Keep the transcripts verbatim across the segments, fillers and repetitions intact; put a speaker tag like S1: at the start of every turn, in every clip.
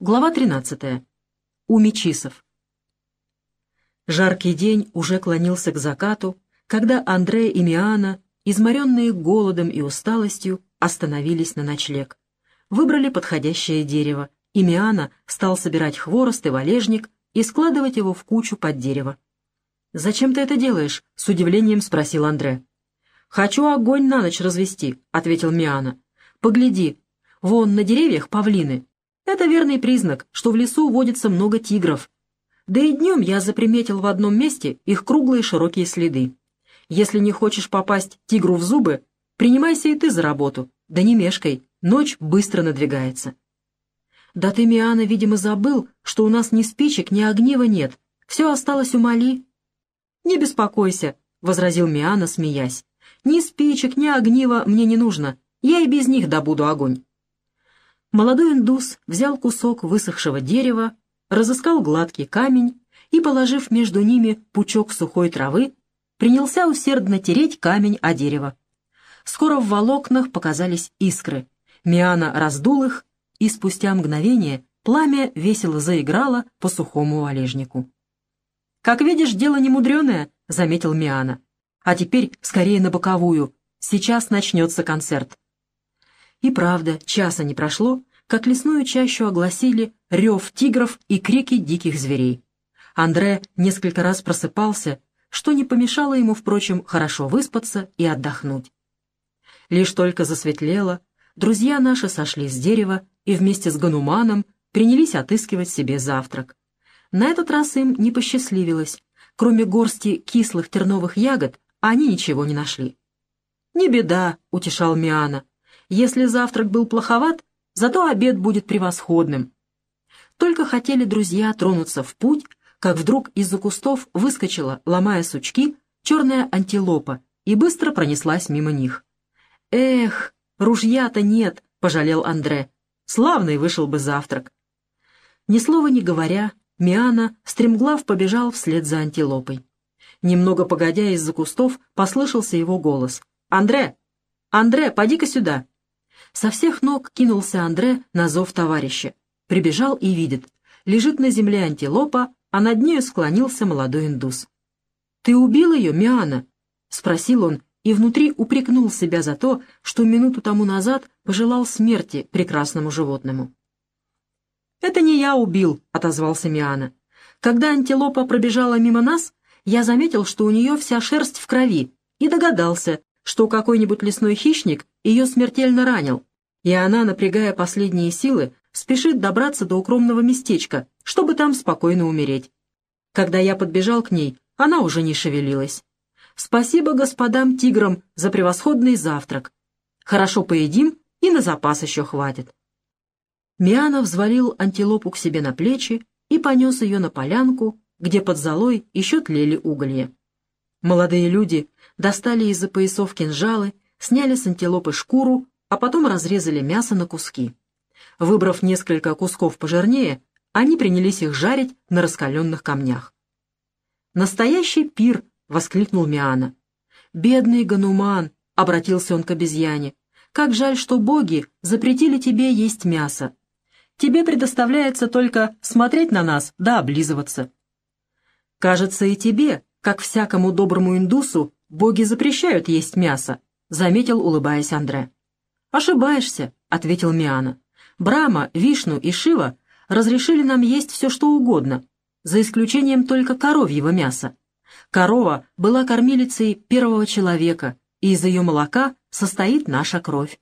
S1: Глава тринадцатая. У мечисов. Жаркий день уже клонился к закату, когда Андре и Миана, изморенные голодом и усталостью, остановились на ночлег. Выбрали подходящее дерево, и Миана стал собирать хворост и валежник и складывать его в кучу под дерево. «Зачем ты это делаешь?» — с удивлением спросил Андре. «Хочу огонь на ночь развести», — ответил Миана. «Погляди, вон на деревьях павлины. Это верный признак, что в лесу водится много тигров. Да и днем я заприметил в одном месте их круглые широкие следы. Если не хочешь попасть тигру в зубы, принимайся и ты за работу, да не мешкай, ночь быстро надвигается». «Да ты, Миана, видимо, забыл, что у нас ни спичек, ни огнива нет. Все осталось у Мали». «Не беспокойся», — возразил Миана, смеясь. «Ни спичек, ни огнива мне не нужно, я и без них добуду огонь». Молодой индус взял кусок высохшего дерева, разыскал гладкий камень и, положив между ними пучок сухой травы, принялся усердно тереть камень о дерево. Скоро в волокнах показались искры. Миана раздул их, и спустя мгновение пламя весело заиграло по сухому валежнику. «Как видишь, дело немудреное», — заметил Миана. «А теперь скорее на боковую, сейчас начнется концерт». И правда, часа не прошло, как лесную чащу огласили рев тигров и крики диких зверей. Андре несколько раз просыпался, что не помешало ему, впрочем, хорошо выспаться и отдохнуть. Лишь только засветлело, друзья наши сошли с дерева и вместе с Гануманом принялись отыскивать себе завтрак. На этот раз им не посчастливилось. Кроме горсти кислых терновых ягод, они ничего не нашли. «Не беда», — утешал Миана. «Если завтрак был плоховат, зато обед будет превосходным». Только хотели друзья тронуться в путь, как вдруг из-за кустов выскочила, ломая сучки, черная антилопа и быстро пронеслась мимо них. «Эх, ружья-то нет», — пожалел Андре. «Славный вышел бы завтрак». Ни слова не говоря, Миана стремглав побежал вслед за антилопой. Немного погодя, из-за кустов послышался его голос. «Андре! Андре, поди-ка сюда!» Со всех ног кинулся Андре на зов товарища. Прибежал и видит. Лежит на земле антилопа, а над нею склонился молодой индус. «Ты убил ее, Миана?» — спросил он, и внутри упрекнул себя за то, что минуту тому назад пожелал смерти прекрасному животному. «Это не я убил», — отозвался Миана. «Когда антилопа пробежала мимо нас, я заметил, что у нее вся шерсть в крови, и догадался, что какой-нибудь лесной хищник ее смертельно ранил, и она, напрягая последние силы, спешит добраться до укромного местечка, чтобы там спокойно умереть. Когда я подбежал к ней, она уже не шевелилась. Спасибо господам тиграм за превосходный завтрак. Хорошо поедим, и на запас еще хватит». Миана взвалил антилопу к себе на плечи и понес ее на полянку, где под золой еще тлели уголья. Молодые люди достали из-за поясов кинжалы, сняли с антилопы шкуру, а потом разрезали мясо на куски. Выбрав несколько кусков пожирнее, они принялись их жарить на раскаленных камнях. «Настоящий пир!» — воскликнул Миана. «Бедный Гануман!» — обратился он к обезьяне. «Как жаль, что боги запретили тебе есть мясо. Тебе предоставляется только смотреть на нас да облизываться». «Кажется, и тебе, как всякому доброму индусу, боги запрещают есть мясо», — заметил, улыбаясь Андре. «Ошибаешься», — ответил Миана. «Брахма, Вишну и Шива разрешили нам есть все, что угодно, за исключением только коровьего мяса. Корова была кормилицей первого человека, и из ее молока состоит наша кровь».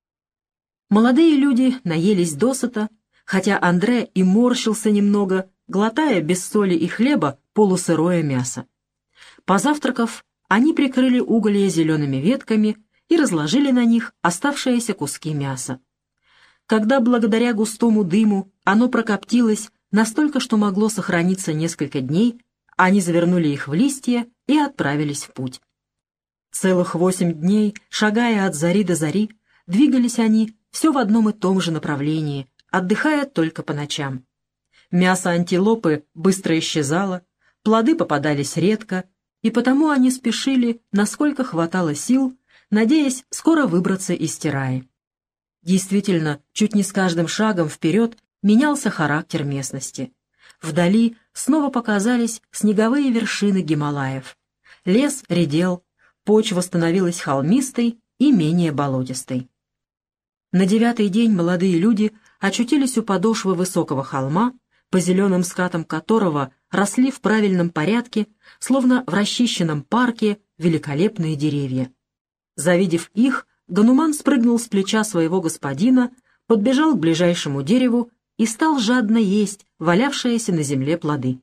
S1: Молодые люди наелись досыта, хотя Андре и морщился немного, глотая без соли и хлеба полусырое мясо. Позавтракав, они прикрыли уголья зелеными ветками и разложили на них оставшиеся куски мяса. Когда благодаря густому дыму оно прокоптилось настолько, что могло сохраниться несколько дней, они завернули их в листья и отправились в путь. Целых восемь дней, шагая от зари до зари, двигались они все в одном и том же направлении, отдыхая только по ночам. Мясо антилопы быстро исчезало, плоды попадались редко, и потому они спешили, насколько хватало сил, надеясь скоро выбраться из Тираи. Действительно, чуть не с каждым шагом вперед менялся характер местности. Вдали снова показались снеговые вершины Гималаев. Лес редел, почва становилась холмистой и менее болотистой. На девятый день молодые люди очутились у подошвы высокого холма, по зеленым скатам которого росли в правильном порядке, словно в расчищенном парке, великолепные деревья. Завидев их, Гануман спрыгнул с плеча своего господина, подбежал к ближайшему дереву и стал жадно есть валявшиеся на земле плоды.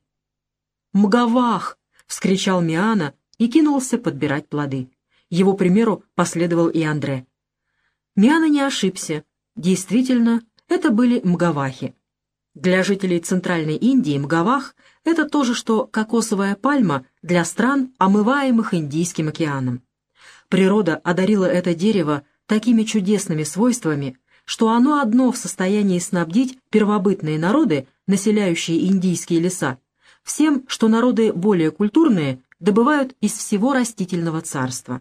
S1: «Мгавах!» — вскричал Миана и кинулся подбирать плоды. Его примеру последовал и Андре. Миана не ошибся. Действительно, это были мгавахи. Для жителей Центральной Индии мгавах — это то же, что кокосовая пальма для стран, омываемых Индийским океаном. Природа одарила это дерево такими чудесными свойствами, что оно одно в состоянии снабдить первобытные народы, населяющие индийские леса, всем, что народы более культурные добывают из всего растительного царства.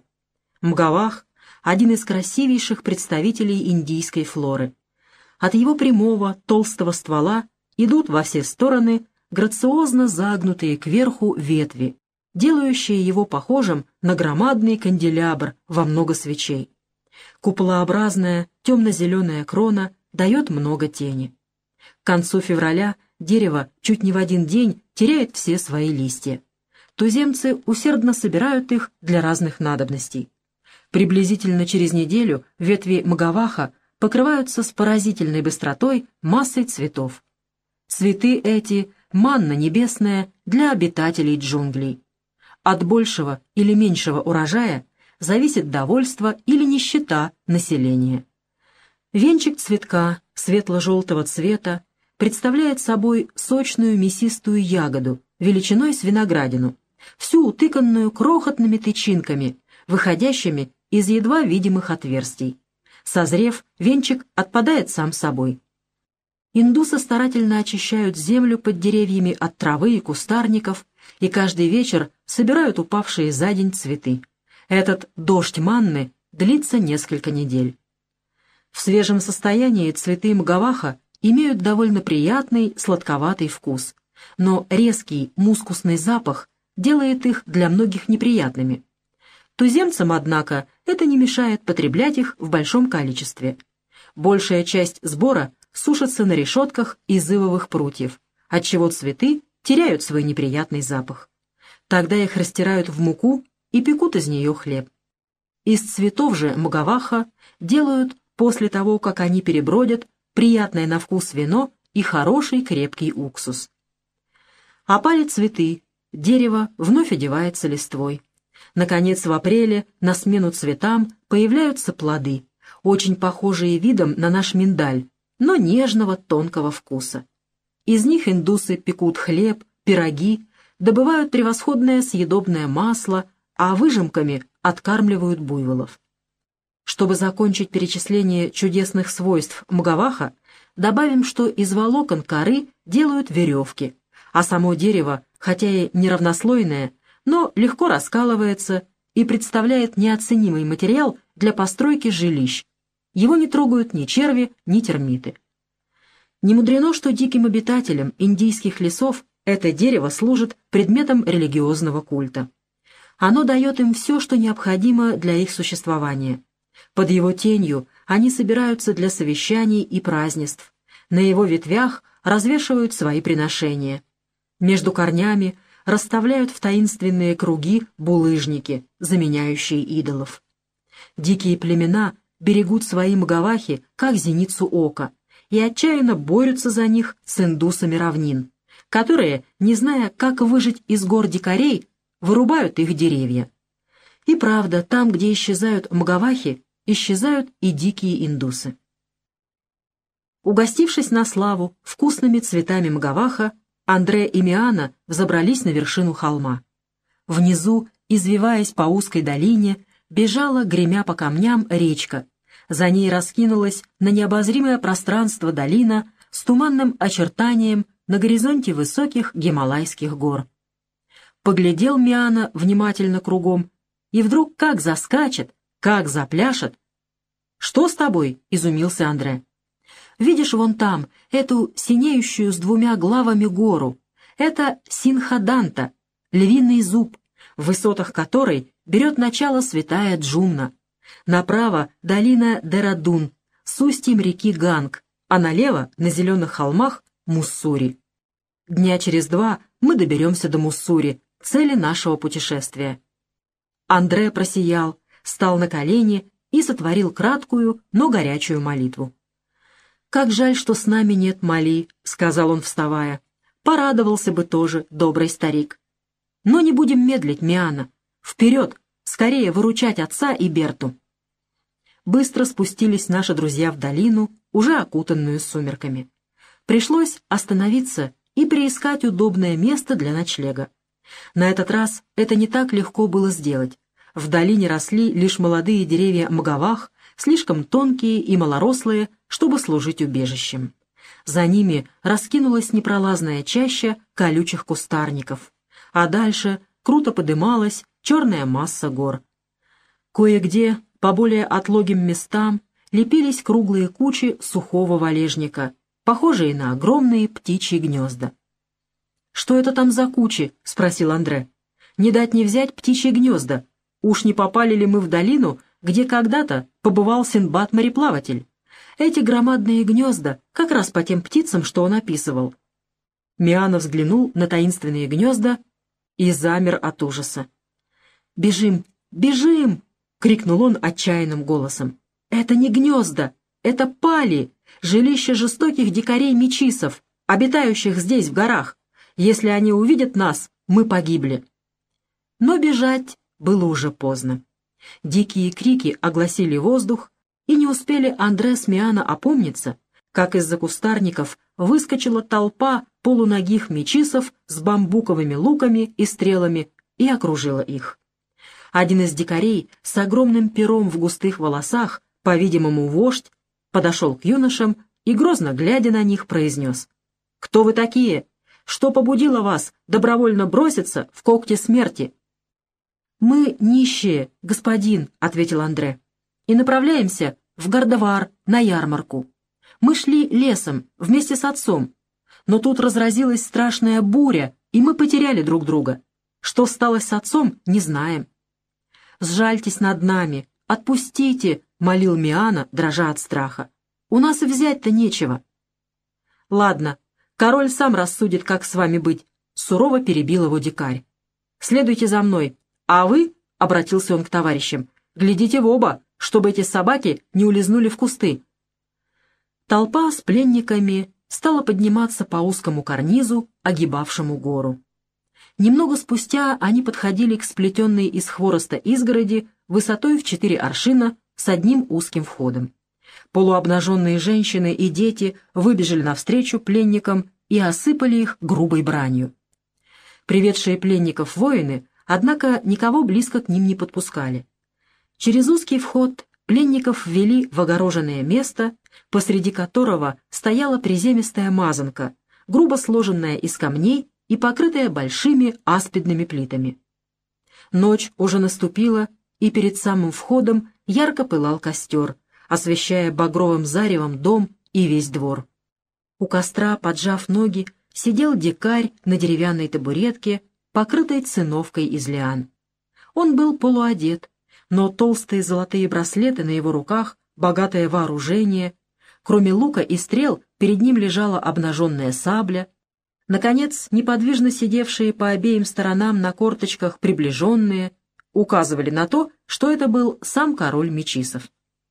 S1: Мгавах — один из красивейших представителей индийской флоры. От его прямого, толстого ствола идут во все стороны грациозно загнутые кверху ветви, делающие его похожим на громадный канделябр во много свечей. Куполообразная темно-зеленая крона дает много тени. К концу февраля дерево чуть не в один день теряет все свои листья. Туземцы усердно собирают их для разных надобностей. Приблизительно через неделю ветви мгаваха покрываются с поразительной быстротой массой цветов. Цветы эти — манна небесная для обитателей джунглей. От большего или меньшего урожая зависит довольство или нищета населения. Венчик цветка светло-желтого цвета представляет собой сочную мясистую ягоду величиной с виноградину, всю утыканную крохотными тычинками, выходящими из едва видимых отверстий. Созрев, венчик отпадает сам собой. Индусы старательно очищают землю под деревьями от травы и кустарников и каждый вечер собирают упавшие за день цветы. Этот дождь манны длится несколько недель. В свежем состоянии цветы мгаваха имеют довольно приятный сладковатый вкус, но резкий мускусный запах делает их для многих неприятными. Туземцам, однако, это не мешает потреблять их в большом количестве. Большая часть сбора сушится на решетках из ивовых прутьев, отчего цветы теряют свой неприятный запах. Тогда их растирают в муку и пекут из нее хлеб. Из цветов же мгаваха делают, после того, как они перебродят, приятное на вкус вино и хороший крепкий уксус. Опали цветы, дерево вновь одевается листвой. Наконец, в апреле на смену цветам появляются плоды, очень похожие видом на наш миндаль, но нежного тонкого вкуса. Из них индусы пекут хлеб, пироги, добывают превосходное съедобное масло, а выжимками откармливают буйволов. Чтобы закончить перечисление чудесных свойств мгаваха, добавим, что из волокон коры делают веревки, а само дерево, хотя и неравнослойное, но легко раскалывается и представляет неоценимый материал для постройки жилищ. Его не трогают ни черви, ни термиты. Не мудрено, что диким обитателям индийских лесов это дерево служит предметом религиозного культа. Оно дает им все, что необходимо для их существования. Под его тенью они собираются для совещаний и празднеств. На его ветвях развешивают свои приношения. Между корнями расставляют в таинственные круги булыжники, заменяющие идолов. Дикие племена берегут свои мгавахи, как зеницу ока, и отчаянно борются за них с индусами равнин, которые, не зная, как выжить из гор дикарей, вырубают их деревья. И правда, там, где исчезают мгавахи, исчезают и дикие индусы. Угостившись на славу вкусными цветами мгаваха, Андре и Миана взобрались на вершину холма. Внизу, извиваясь по узкой долине, бежала, гремя по камням, речка. За ней раскинулась на необозримое пространство долина с туманным очертанием на горизонте высоких Гималайских гор. Поглядел Миана внимательно кругом, и вдруг как заскачет, как запляшет. «Что с тобой?» — изумился Андре. Видишь вон там, эту синеющую с двумя главами гору? Это Синхаданта, львиный зуб, в высотах которой берет начало святая Джумна. Направо — долина Дерадун с устьем реки Ганг, а налево, на зеленых холмах, Муссури. Дня через два мы доберемся до Муссури, цели нашего путешествия. Андре просиял, стал на колени и сотворил краткую, но горячую молитву. «Как жаль, что с нами нет Мали», — сказал он, вставая. «Порадовался бы тоже добрый старик. Но не будем медлить, Миана. Вперед, скорее выручать отца и Берту». Быстро спустились наши друзья в долину, уже окутанную сумерками. Пришлось остановиться и приискать удобное место для ночлега. На этот раз это не так легко было сделать. В долине росли лишь молодые деревья мгавах, слишком тонкие и малорослые, чтобы служить убежищем. За ними раскинулась непролазная чаща колючих кустарников, а дальше круто подымалась черная масса гор. Кое-где, по более отлогим местам, лепились круглые кучи сухого валежника, похожие на огромные птичьи гнезда. «Что это там за кучи?» — спросил Андре. «Не дать не взять птичьи гнезда. Уж не попали ли мы в долину, где когда-то побывал Синдбад-мореплаватель? Эти громадные гнезда как раз по тем птицам, что он описывал». Миана взглянул на таинственные гнезда и замер от ужаса. «Бежим! Бежим!» — крикнул он отчаянным голосом. «Это не гнезда, это пали, жилище жестоких дикарей-мечисов, обитающих здесь, в горах. Если они увидят нас, мы погибли». Но бежать было уже поздно. Дикие крики огласили воздух, и не успели Андре с Миана опомниться, как из-за кустарников выскочила толпа полуногих мечисов с бамбуковыми луками и стрелами и окружила их. Один из дикарей с огромным пером в густых волосах, по-видимому, вождь, подошел к юношам и, грозно глядя на них, произнес: «Кто вы такие? Что побудило вас добровольно броситься в когти смерти?» «Мы нищие, господин», — ответил Андре, — «и направляемся в Гардавар на ярмарку. Мы шли лесом вместе с отцом, но тут разразилась страшная буря, и мы потеряли друг друга. Что стало с отцом, не знаем». «Сжальтесь над нами, отпустите», — молил Миана, дрожа от страха. «У нас и взять-то нечего». «Ладно, король сам рассудит, как с вами быть», — сурово перебил его дикарь. «Следуйте за мной, а вы», — обратился он к товарищам, — «глядите в оба, чтобы эти собаки не улизнули в кусты». Толпа с пленниками стала подниматься по узкому карнизу, огибавшему гору. Немного спустя они подходили к сплетенной из хвороста изгороди высотой в четыре аршина с одним узким входом. Полуобнаженные женщины и дети выбежали навстречу пленникам и осыпали их грубой бранью. Приведшие пленников воины, однако, никого близко к ним не подпускали. Через узкий вход пленников ввели в огороженное место, посреди которого стояла приземистая мазанка, грубо сложенная из камней и покрытая большими аспидными плитами. Ночь уже наступила, и перед самым входом ярко пылал костер, освещая багровым заревом дом и весь двор. У костра, поджав ноги, сидел дикарь на деревянной табуретке, покрытой циновкой из лиан. Он был полуодет, но толстые золотые браслеты на его руках, богатое вооружение, кроме лука и стрел, перед ним лежала обнаженная сабля. Наконец, неподвижно сидевшие по обеим сторонам на корточках приближенные указывали на то, что это был сам король мечисов.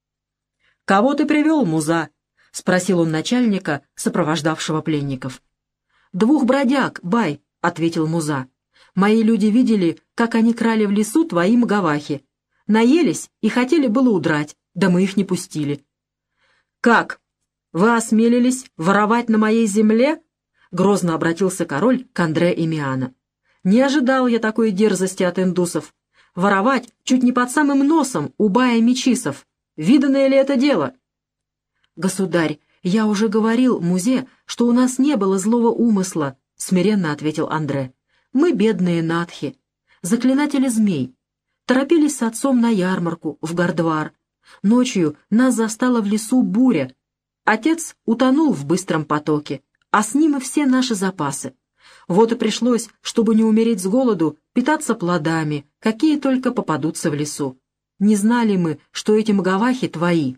S1: «Кого ты привел, Муза?» — спросил он начальника, сопровождавшего пленников. «Двух бродяг, бай», — ответил Муза. «Мои люди видели, как они крали в лесу твои мгавахи. Наелись и хотели было удрать, да мы их не пустили». «Как? Вы осмелились воровать на моей земле?» — грозно обратился король к Андре и Миана. «Не ожидал я такой дерзости от индусов. Воровать чуть не под самым носом у бая мечисов. Виданное ли это дело?» «Государь, я уже говорил Музе, что у нас не было злого умысла», — смиренно ответил Андре. «Мы бедные надхи, заклинатели змей. Торопились с отцом на ярмарку, в Гардвар. Ночью нас застала в лесу буря. Отец утонул в быстром потоке, а с ним и все наши запасы. Вот и пришлось, чтобы не умереть с голоду, питаться плодами, какие только попадутся в лесу. Не знали мы, что эти мгавахи твои».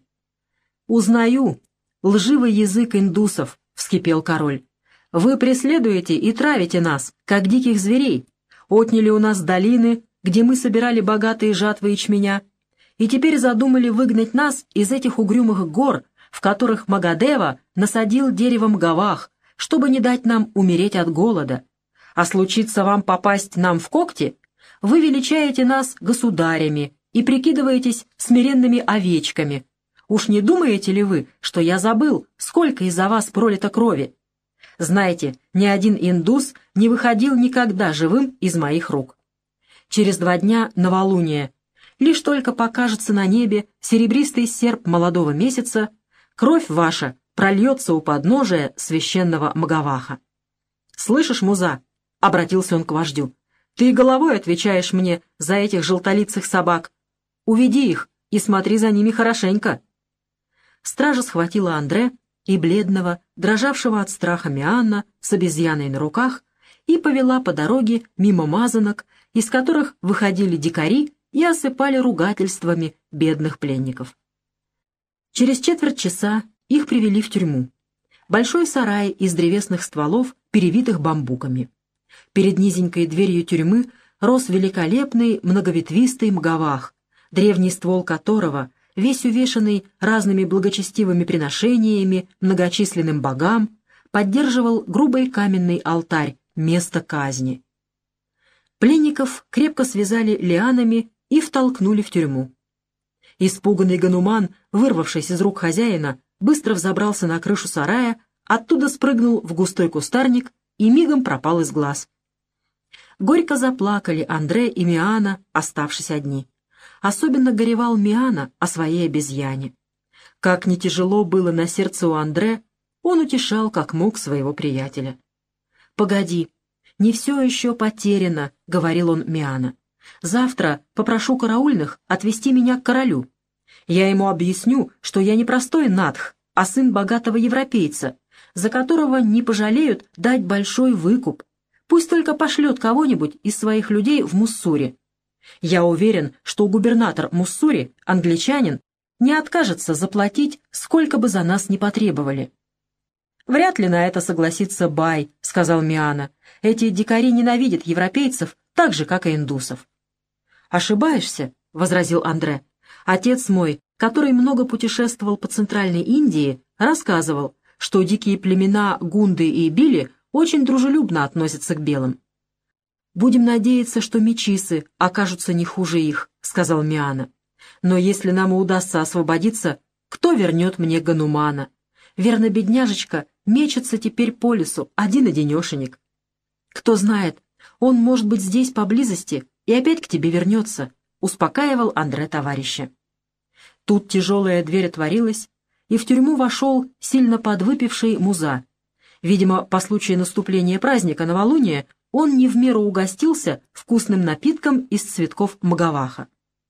S1: «Узнаю. Лживый язык индусов», — вскипел король. «Вы преследуете и травите нас, как диких зверей. Отняли у нас долины, где мы собирали богатые жатвы ячменя, и теперь задумали выгнать нас из этих угрюмых гор, в которых Магадева насадил дерево мгавах, чтобы не дать нам умереть от голода. А случится вам попасть нам в когти, вы величаете нас государями и прикидываетесь смиренными овечками. Уж не думаете ли вы, что я забыл, сколько из-за вас пролито крови? Знаете, ни один индус не выходил никогда живым из моих рук. Через два дня новолуние, лишь только покажется на небе серебристый серп молодого месяца, кровь ваша прольется у подножия священного Мгаваха. «Слышишь, Муза?» — обратился он к вождю. «Ты головой отвечаешь мне за этих желтолицых собак. Уведи их и смотри за ними хорошенько». Стража схватила Андре и бледного, дрожавшего от страха Мианна с обезьяной на руках и повела по дороге мимо мазанок, из которых выходили дикари и осыпали ругательствами бедных пленников. Через четверть часа их привели в тюрьму. Большой сарай из древесных стволов, перевитых бамбуками. Перед низенькой дверью тюрьмы рос великолепный многоветвистый мгавах, древний ствол которого, весь увешанный разными благочестивыми приношениями многочисленным богам, поддерживал грубый каменный алтарь, место казни. Пленников крепко связали лианами и втолкнули в тюрьму. Испуганный Гануман, вырвавшись из рук хозяина, быстро взобрался на крышу сарая, оттуда спрыгнул в густой кустарник и мигом пропал из глаз. Горько заплакали Андре и Миана, оставшись одни. Особенно горевал Миана о своей обезьяне. Как не тяжело было на сердце у Андре, он утешал как мог своего приятеля. «Погоди, не все еще потеряно», — говорил он Миана. «Завтра попрошу караульных отвезти меня к королю. Я ему объясню, что я не простой надх, а сын богатого европейца, за которого не пожалеют дать большой выкуп. Пусть только пошлет кого-нибудь из своих людей в Муссури. Я уверен, что губернатор Муссури, англичанин, не откажется заплатить, сколько бы за нас ни потребовали». «Вряд ли на это согласится Бай», — сказал Миана. «Эти дикари ненавидят европейцев так же, как и индусов». «Ошибаешься», — возразил Андре. «Отец мой, который много путешествовал по Центральной Индии, рассказывал, что дикие племена Гунды и Били очень дружелюбно относятся к белым». «Будем надеяться, что мечисы окажутся не хуже их», — сказал Миана. «Но если нам и удастся освободиться, кто вернет мне Ганумана? Верно, бедняжечка мечется теперь по лесу, один-одинешенек. Кто знает, он может быть здесь поблизости и опять к тебе вернется», — успокаивал Андре товарища. Тут тяжелая дверь отворилась, и в тюрьму вошел сильно подвыпивший Муза. Видимо, по случаю наступления праздника новолуния он не в меру угостился вкусным напитком из цветков мгаваха.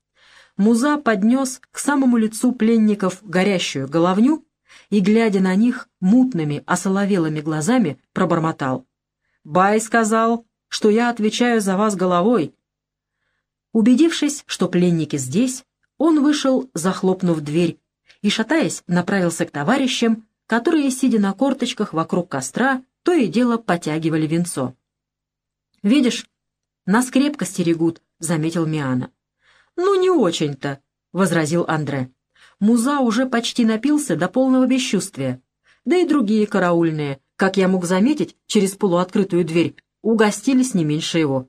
S1: Муза поднес к самому лицу пленников горящую головню и, глядя на них мутными, осоловелыми глазами, пробормотал: «Бай сказал, что я отвечаю за вас головой». Убедившись, что пленники здесь, он вышел, захлопнув дверь, и, шатаясь, направился к товарищам, которые, сидя на корточках вокруг костра, то и дело потягивали винцо. «Видишь, нас крепко стерегут», — заметил Миана. «Ну, не очень-то», — возразил Андре. «Муза уже почти напился до полного бесчувствия. Да и другие караульные, как я мог заметить через полуоткрытую дверь, угостились не меньше его».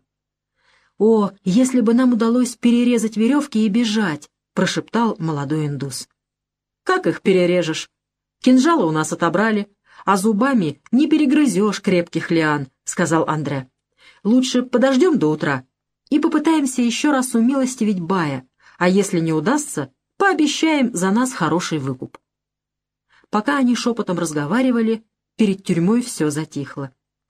S1: «О, если бы нам удалось перерезать веревки и бежать», — прошептал молодой индус. «Как их перережешь? Кинжалы у нас отобрали, а зубами не перегрызешь крепких лиан», — сказал Андре. «Лучше подождем до утра и попытаемся еще раз умилостивить Бая, а если не удастся, пообещаем за нас хороший выкуп». Пока они шепотом разговаривали, перед тюрьмой все затихло.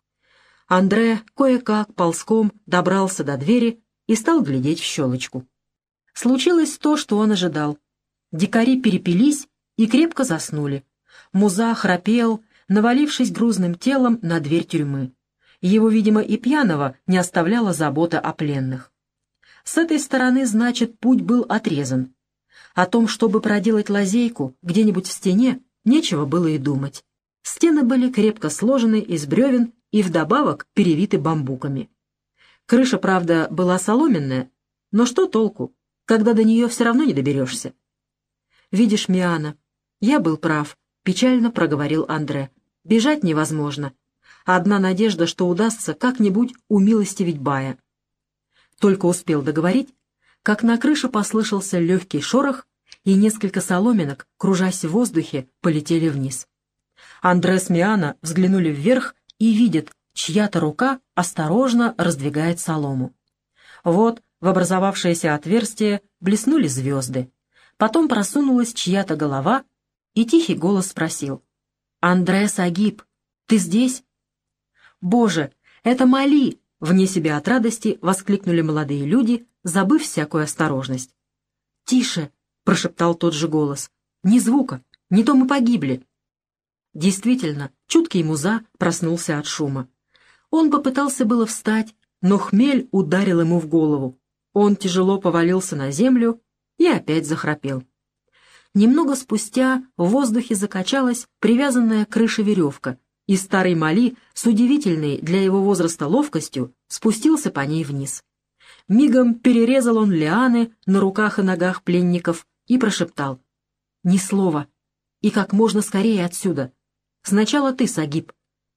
S1: Андре кое-как ползком добрался до двери и стал глядеть в щелочку. Случилось то, что он ожидал. Дикари перепились и крепко заснули. Муза храпел, навалившись грузным телом на дверь тюрьмы. Его, видимо, и пьяного не оставляла забота о пленных. С этой стороны, значит, путь был отрезан. О том, чтобы проделать лазейку где-нибудь в стене, нечего было и думать. Стены были крепко сложены из бревен и вдобавок перевиты бамбуками. Крыша, правда, была соломенная, но что толку, когда до нее все равно не доберешься? «Видишь, Миана, я был прав», — печально проговорил Андре. «Бежать невозможно. Одна надежда, что удастся как-нибудь умилостивить Бая». Только успел договорить, как на крыше послышался легкий шорох, и несколько соломинок, кружась в воздухе, полетели вниз. Андре с Миана взглянули вверх и видят, чья-то рука осторожно раздвигает солому. Вот в образовавшееся отверстие блеснули звезды. Потом просунулась чья-то голова, и тихий голос спросил: «Андре Сагиб, ты здесь?» «Боже, это Мали!» — вне себя от радости воскликнули молодые люди, забыв всякую осторожность. «Тише!» — прошептал тот же голос. «Ни звука, не то мы погибли». Действительно, чуткий Муза проснулся от шума. Он попытался было встать, но хмель ударил ему в голову. Он тяжело повалился на землю и опять захрапел. Немного спустя в воздухе закачалась привязанная к крыше веревка, и старый Мали с удивительной для его возраста ловкостью спустился по ней вниз. Мигом перерезал он лианы на руках и ногах пленников и прошептал: «Ни слова, и как можно скорее отсюда. Сначала ты, Сагиб».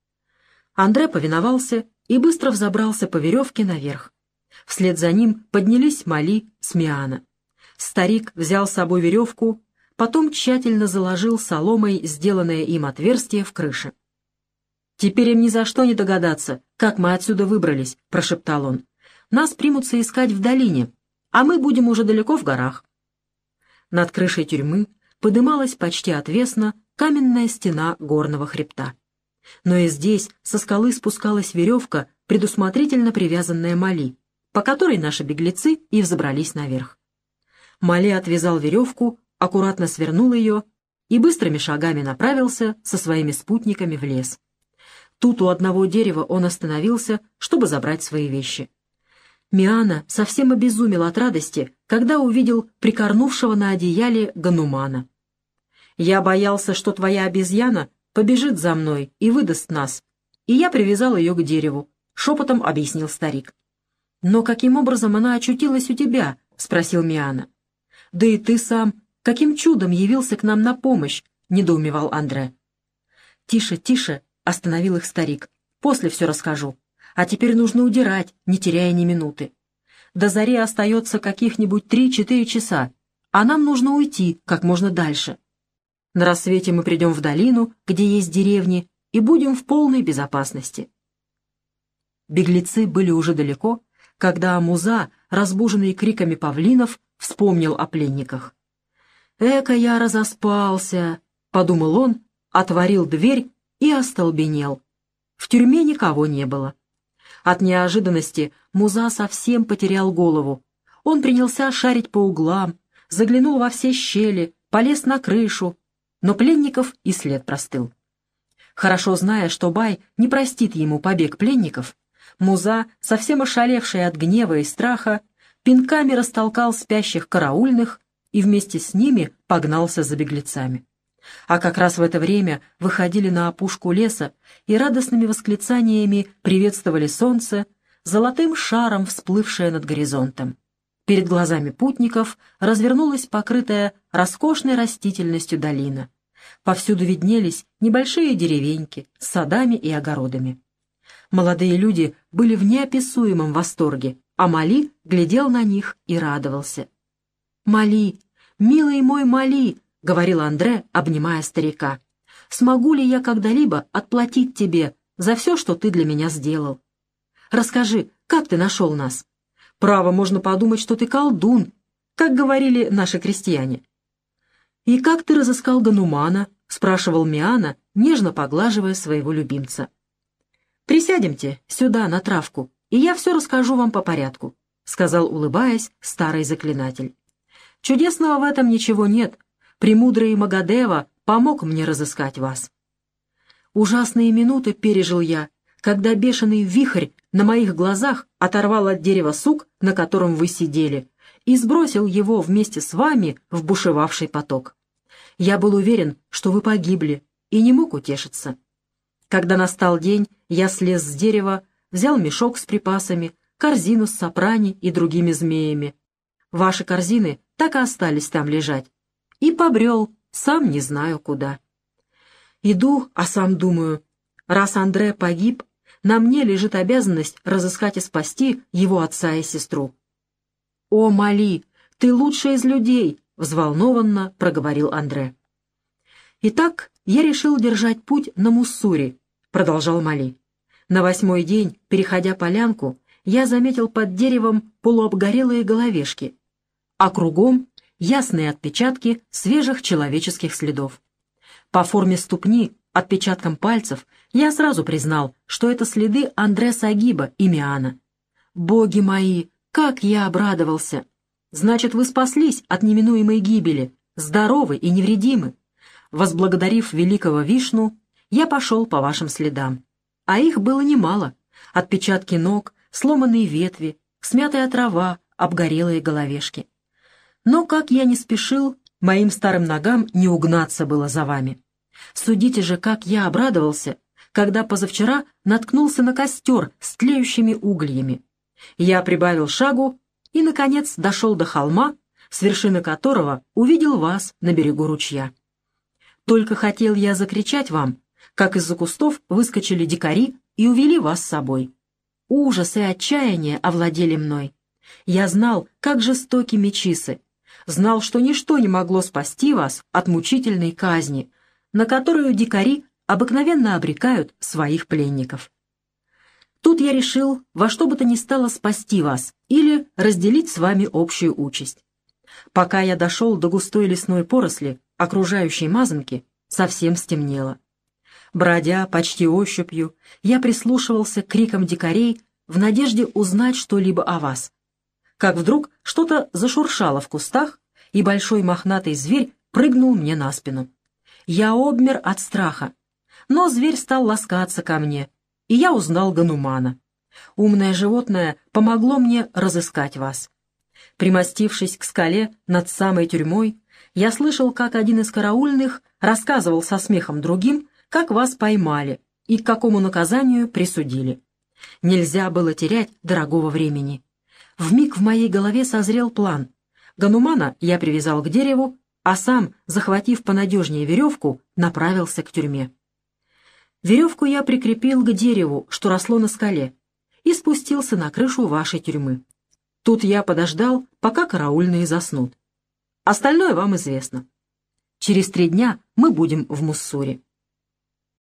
S1: Андре повиновался и быстро взобрался по веревке наверх. Вслед за ним поднялись Мали с Миана. Старик взял с собой веревку, потом тщательно заложил соломой сделанное им отверстие в крыше. «Теперь им ни за что не догадаться, как мы отсюда выбрались», — прошептал он. «Нас примутся искать в долине, а мы будем уже далеко в горах». Над крышей тюрьмы подымалась почти отвесно каменная стена горного хребта. Но и здесь со скалы спускалась веревка, предусмотрительно привязанная Мали, по которой наши беглецы и взобрались наверх. Мали отвязал веревку, аккуратно свернул ее и быстрыми шагами направился со своими спутниками в лес. Тут у одного дерева он остановился, чтобы забрать свои вещи. Миана совсем обезумел от радости, когда увидел прикорнувшего на одеяле Ганумана. «Я боялся, что твоя обезьяна побежит за мной и выдаст нас, и я привязал ее к дереву», — шепотом объяснил старик. «Но каким образом она очутилась у тебя?» — спросил Миана. «Да и ты сам каким чудом явился к нам на помощь?» — недоумевал Андре. «Тише, тише!» — остановил их старик. «После все расскажу. А теперь нужно удирать, не теряя ни минуты. До зари остается каких-нибудь три-четыре часа, а нам нужно уйти как можно дальше. На рассвете мы придем в долину, где есть деревни, и будем в полной безопасности». Беглецы были уже далеко, когда Муза, разбуженный криками павлинов, вспомнил о пленниках. «Эка я разоспался», — подумал он, отворил дверь и остолбенел. В тюрьме никого не было. От неожиданности Муза совсем потерял голову. Он принялся шарить по углам, заглянул во все щели, полез на крышу, но пленников и след простыл. Хорошо зная, что Бай не простит ему побег пленников, Муза, совсем ошалевший от гнева и страха, пинками растолкал спящих караульных и вместе с ними погнался за беглецами. А как раз в это время выходили на опушку леса и радостными восклицаниями приветствовали солнце, золотым шаром всплывшее над горизонтом. Перед глазами путников развернулась покрытая роскошной растительностью долина. Повсюду виднелись небольшие деревеньки с садами и огородами. Молодые люди были в неописуемом восторге, а Мали глядел на них и радовался. «Мали, милый мой Мали!» — говорил Андре, обнимая старика. «Смогу ли я когда-либо отплатить тебе за все, что ты для меня сделал? Расскажи, как ты нашел нас? Право, можно подумать, что ты колдун, как говорили наши крестьяне». «И как ты разыскал Ганумана?» — спрашивал Миана, нежно поглаживая своего любимца. «Присядемте сюда, на травку, и я все расскажу вам по порядку», — сказал, улыбаясь, старый заклинатель. «Чудесного в этом ничего нет. Премудрый Магадева помог мне разыскать вас. Ужасные минуты пережил я, когда бешеный вихрь на моих глазах оторвал от дерева сук, на котором вы сидели, и сбросил его вместе с вами в бушевавший поток. Я был уверен, что вы погибли, и не мог утешиться. Когда настал день, я слез с дерева, взял мешок с припасами, корзину с сопрани и другими змеями. Ваши корзины так и остались там лежать. И побрел, сам не знаю куда. Иду, а сам думаю, раз Андре погиб, на мне лежит обязанность разыскать и спасти его отца и сестру. «О, Мали, ты лучший из людей!» — взволнованно проговорил Андре. «Итак, я решил держать путь на Муссури», — продолжал Мали. «На восьмой день, переходя полянку, я заметил под деревом полуобгорелые головешки, а кругом ясные отпечатки свежих человеческих следов. По форме ступни, отпечаткам пальцев, я сразу признал, что это следы Андре Сагиба и Миана. Боги мои, как я обрадовался! Значит, вы спаслись от неминуемой гибели, здоровы и невредимы. Возблагодарив великого Вишну, я пошел по вашим следам. А их было немало. Отпечатки ног, сломанные ветви, смятая трава, обгорелые головешки. Но, как я не спешил, моим старым ногам не угнаться было за вами. Судите же, как я обрадовался, когда позавчера наткнулся на костер с тлеющими угольями. Я прибавил шагу и, наконец, дошел до холма, с вершины которого увидел вас на берегу ручья. Только хотел я закричать вам, как из-за кустов выскочили дикари и увели вас с собой. Ужас и отчаяние овладели мной. Я знал, как жестоки мечисы, знал, что ничто не могло спасти вас от мучительной казни, на которую дикари обыкновенно обрекают своих пленников. Тут я решил во что бы то ни стало спасти вас или разделить с вами общую участь. Пока я дошел до густой лесной поросли, окружающей мазанки, совсем стемнело. Бродя почти ощупью, я прислушивался к крикам дикарей в надежде узнать что-либо о вас. Как вдруг что-то зашуршало в кустах, и большой мохнатый зверь прыгнул мне на спину. Я обмер от страха, но зверь стал ласкаться ко мне, и я узнал Ганумана. Умное животное помогло мне разыскать вас. Примостившись к скале над самой тюрьмой, я слышал, как один из караульных рассказывал со смехом другим, как вас поймали и к какому наказанию присудили. Нельзя было терять дорогого времени. Вмиг в моей голове созрел план. Ганумана я привязал к дереву, а сам, захватив понадежнее веревку, направился к тюрьме. Веревку я прикрепил к дереву, что росло на скале, и спустился на крышу вашей тюрьмы. Тут я подождал, пока караульные заснут. Остальное вам известно. Через три дня мы будем в Муссури.